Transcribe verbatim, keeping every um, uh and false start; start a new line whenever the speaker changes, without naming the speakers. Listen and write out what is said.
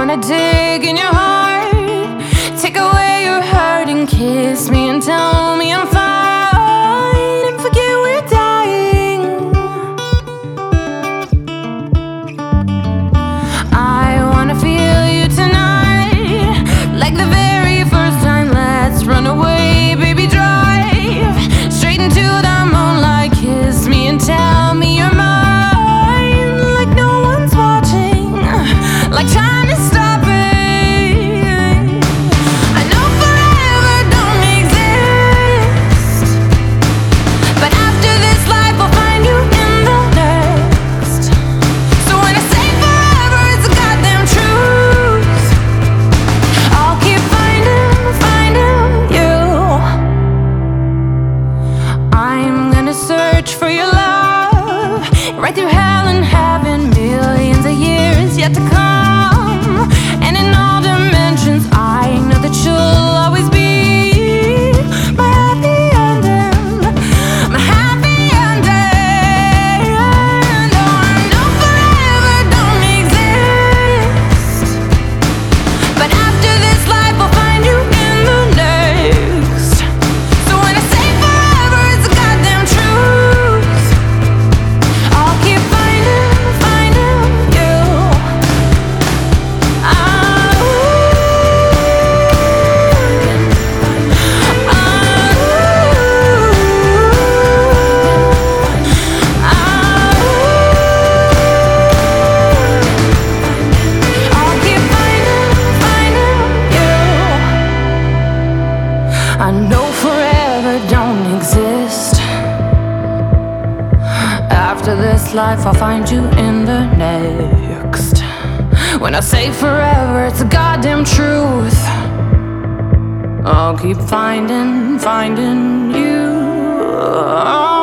wanna dig in your heart, take away your hurt and kiss me and tell me I'm fine and forget we're dying. I wanna feel you tonight, like the very first time. Let's run away, baby, drive straight into the moonlight, kiss me and tell me you're mine, like no one's watching, like time is stopping. I know forever don't exist, but after this life I'll find you in the next. So when I say forever, it's a goddamn truth. I'll keep finding, finding you. I'm gonna search for your love, right through hell and heaven, millions of years yet to come. And in all dimensions, I know that you'll always be my happy ending, my happy ending. Oh, I know forever don't exist, but after this life I'll find you in the next. So when I say forever, it's a goddamn truth. I'll keep finding, finding you. Oh, I'll keep finding, finding you. I know forever don't exist. After this life, I'll find you in the next. When I say forever, it's a goddamn truth. I'll keep finding, finding you.